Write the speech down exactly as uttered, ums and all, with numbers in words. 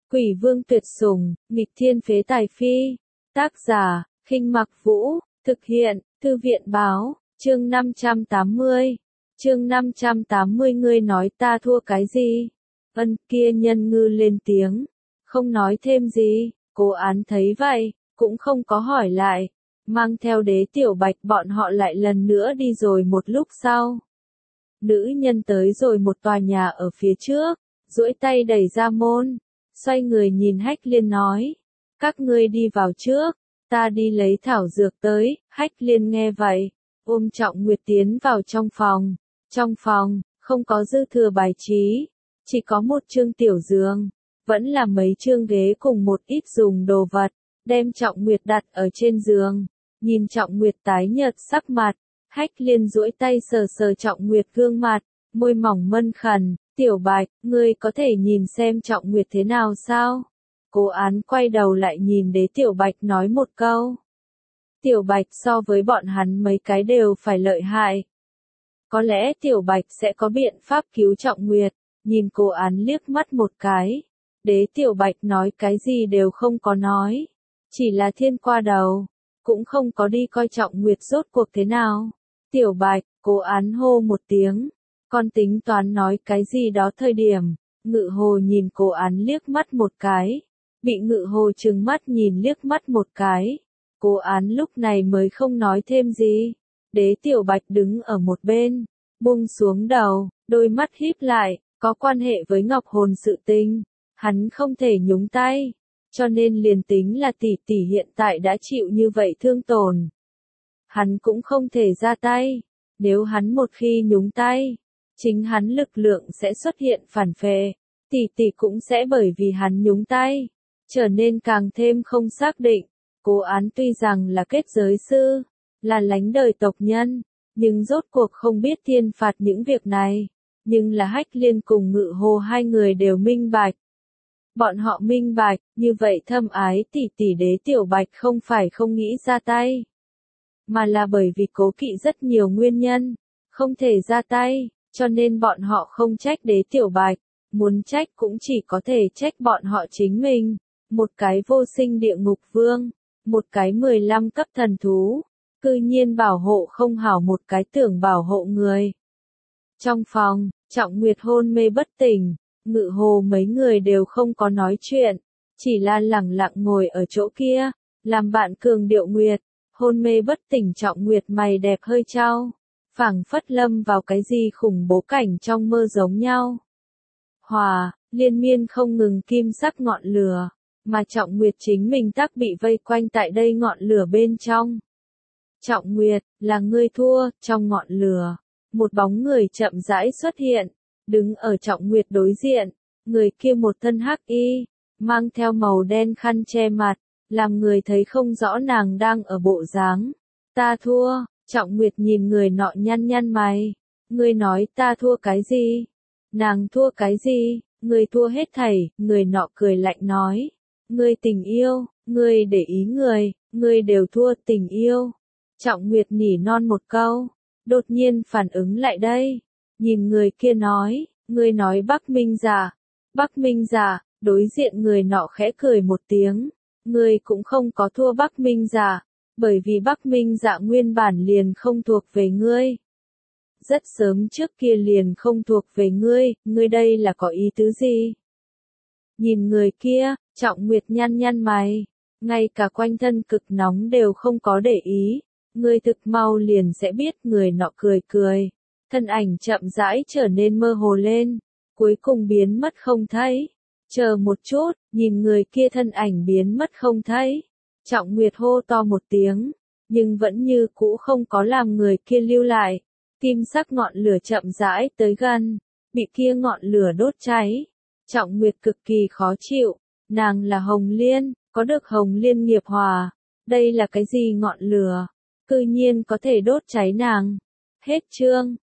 Quỷ vương tuyệt sủng, nghịch thiên phế tài phi. Tác giả, Khinh Mặc Vũ, thực hiện, Thư viện báo, chương năm trăm tám mươi. Chương năm trăm tám mươi ngươi nói ta thua cái gì? Ân kia nhân ngư lên tiếng, không nói thêm gì, Cố Án thấy vậy, cũng không có hỏi lại, mang theo Đế Tiểu Bạch bọn họ lại lần nữa đi rồi một lúc sau. Nữ nhân tới rồi một tòa nhà ở phía trước, duỗi tay đẩy ra môn, xoay người nhìn Hách Liên nói, các ngươi đi vào trước, ta đi lấy thảo dược tới. Hách Liên nghe vậy, ôm Trọng Nguyệt tiến vào trong phòng. Trong phòng, không có dư thừa bài trí, chỉ có một chương tiểu giường, vẫn là mấy chương ghế cùng một ít dùng đồ vật, đem Trọng Nguyệt đặt ở trên giường. Nhìn Trọng Nguyệt tái nhợt sắc mặt, Hách Liên duỗi tay sờ sờ Trọng Nguyệt gương mặt, môi mỏng mân khẩn, Tiểu Bạch, ngươi có thể nhìn xem Trọng Nguyệt thế nào sao? Cố Án quay đầu lại nhìn Đế Tiểu Bạch nói một câu. Tiểu Bạch so với bọn hắn mấy cái đều phải lợi hại. Có lẽ Tiểu Bạch sẽ có biện pháp cứu Trọng Nguyệt, nhìn Cố Án liếc mắt một cái. Đế Tiểu Bạch nói cái gì đều không có nói, chỉ là thiên qua đầu, cũng không có đi coi Trọng Nguyệt rốt cuộc thế nào. Tiểu Bạch, Cố Án hô một tiếng, con tính toán nói cái gì đó thời điểm, Ngự Hồ nhìn Cố Án liếc mắt một cái, bị Ngự Hồ trừng mắt nhìn liếc mắt một cái. Cố Án lúc này mới không nói thêm gì. Đế Tiểu Bạch đứng ở một bên, buông xuống đầu, đôi mắt híp lại, có quan hệ với Ngọc Hồn sự tình, hắn không thể nhúng tay, cho nên liền tính là tỷ tỷ hiện tại đã chịu như vậy thương tổn, hắn cũng không thể ra tay. Nếu hắn một khi nhúng tay, chính hắn lực lượng sẽ xuất hiện phản phệ, tỷ tỷ cũng sẽ bởi vì hắn nhúng tay, trở nên càng thêm không xác định. Cố Án tuy rằng là kết giới sư, là lánh đời tộc nhân, nhưng rốt cuộc không biết thiên phạt những việc này. Nhưng là Hách Liên cùng Ngự Hồ hai người đều minh bạch. Bọn họ minh bạch, như vậy thâm ái tỷ tỷ Đế Tiểu Bạch không phải không nghĩ ra tay, mà là bởi vì cố kỵ rất nhiều nguyên nhân, không thể ra tay, cho nên bọn họ không trách Đế Tiểu Bạch, muốn trách cũng chỉ có thể trách bọn họ chính mình. Một cái vô sinh địa ngục vương, một cái mười lăm cấp thần thú, cư nhiên bảo hộ không hảo một cái tưởng bảo hộ người. Trong phòng, Trọng Nguyệt hôn mê bất tỉnh, Ngự Hồ mấy người đều không có nói chuyện, chỉ là lẳng lặng ngồi ở chỗ kia, làm bạn cường điệu Nguyệt. Hôn mê bất tỉnh Trọng Nguyệt mày đẹp hơi trao, phảng phất lâm vào cái gì khủng bố cảnh trong mơ giống nhau. Hòa, liên miên không ngừng kim sắc ngọn lửa, mà Trọng Nguyệt chính mình tắc bị vây quanh tại đây ngọn lửa bên trong. Trọng Nguyệt, là ngươi thua. Trong ngọn lửa, một bóng người chậm rãi xuất hiện, đứng ở Trọng Nguyệt đối diện, người kia một thân hắc y, mang theo màu đen khăn che mặt, làm người thấy không rõ nàng đang ở bộ dáng. Ta thua. Trọng Nguyệt nhìn người nọ nhăn nhăn mày, ngươi nói ta thua cái gì? Nàng thua cái gì? Ngươi thua hết thảy. Người nọ cười lạnh nói, ngươi tình yêu, ngươi để ý người, ngươi đều thua. Tình yêu. Trọng Nguyệt nỉ non một câu, đột nhiên phản ứng lại đây, nhìn người kia nói, ngươi nói Bắc Minh Giả. Bắc Minh Giả. Đối diện người nọ khẽ cười một tiếng, ngươi cũng không có thua Bắc Minh Giả, bởi vì Bắc Minh Giả nguyên bản liền không thuộc về ngươi. Rất sớm trước kia liền không thuộc về ngươi, ngươi đây là có ý tứ gì? Nhìn người kia, Trọng Nguyệt nhăn nhăn mày, ngay cả quanh thân cực nóng đều không có để ý, ngươi thực mau liền sẽ biết. Người nọ cười cười, thân ảnh chậm rãi trở nên mơ hồ lên, cuối cùng biến mất không thấy. Chờ một chút, nhìn người kia thân ảnh biến mất không thấy. Trọng Nguyệt hô to một tiếng, nhưng vẫn như cũ không có làm người kia lưu lại. Kim sắc ngọn lửa chậm rãi tới gần, bị kia ngọn lửa đốt cháy. Trọng Nguyệt cực kỳ khó chịu, nàng là Hồng Liên, có được Hồng Liên nghiệp hòa. Đây là cái gì ngọn lửa, cư nhiên có thể đốt cháy nàng. Hết chương.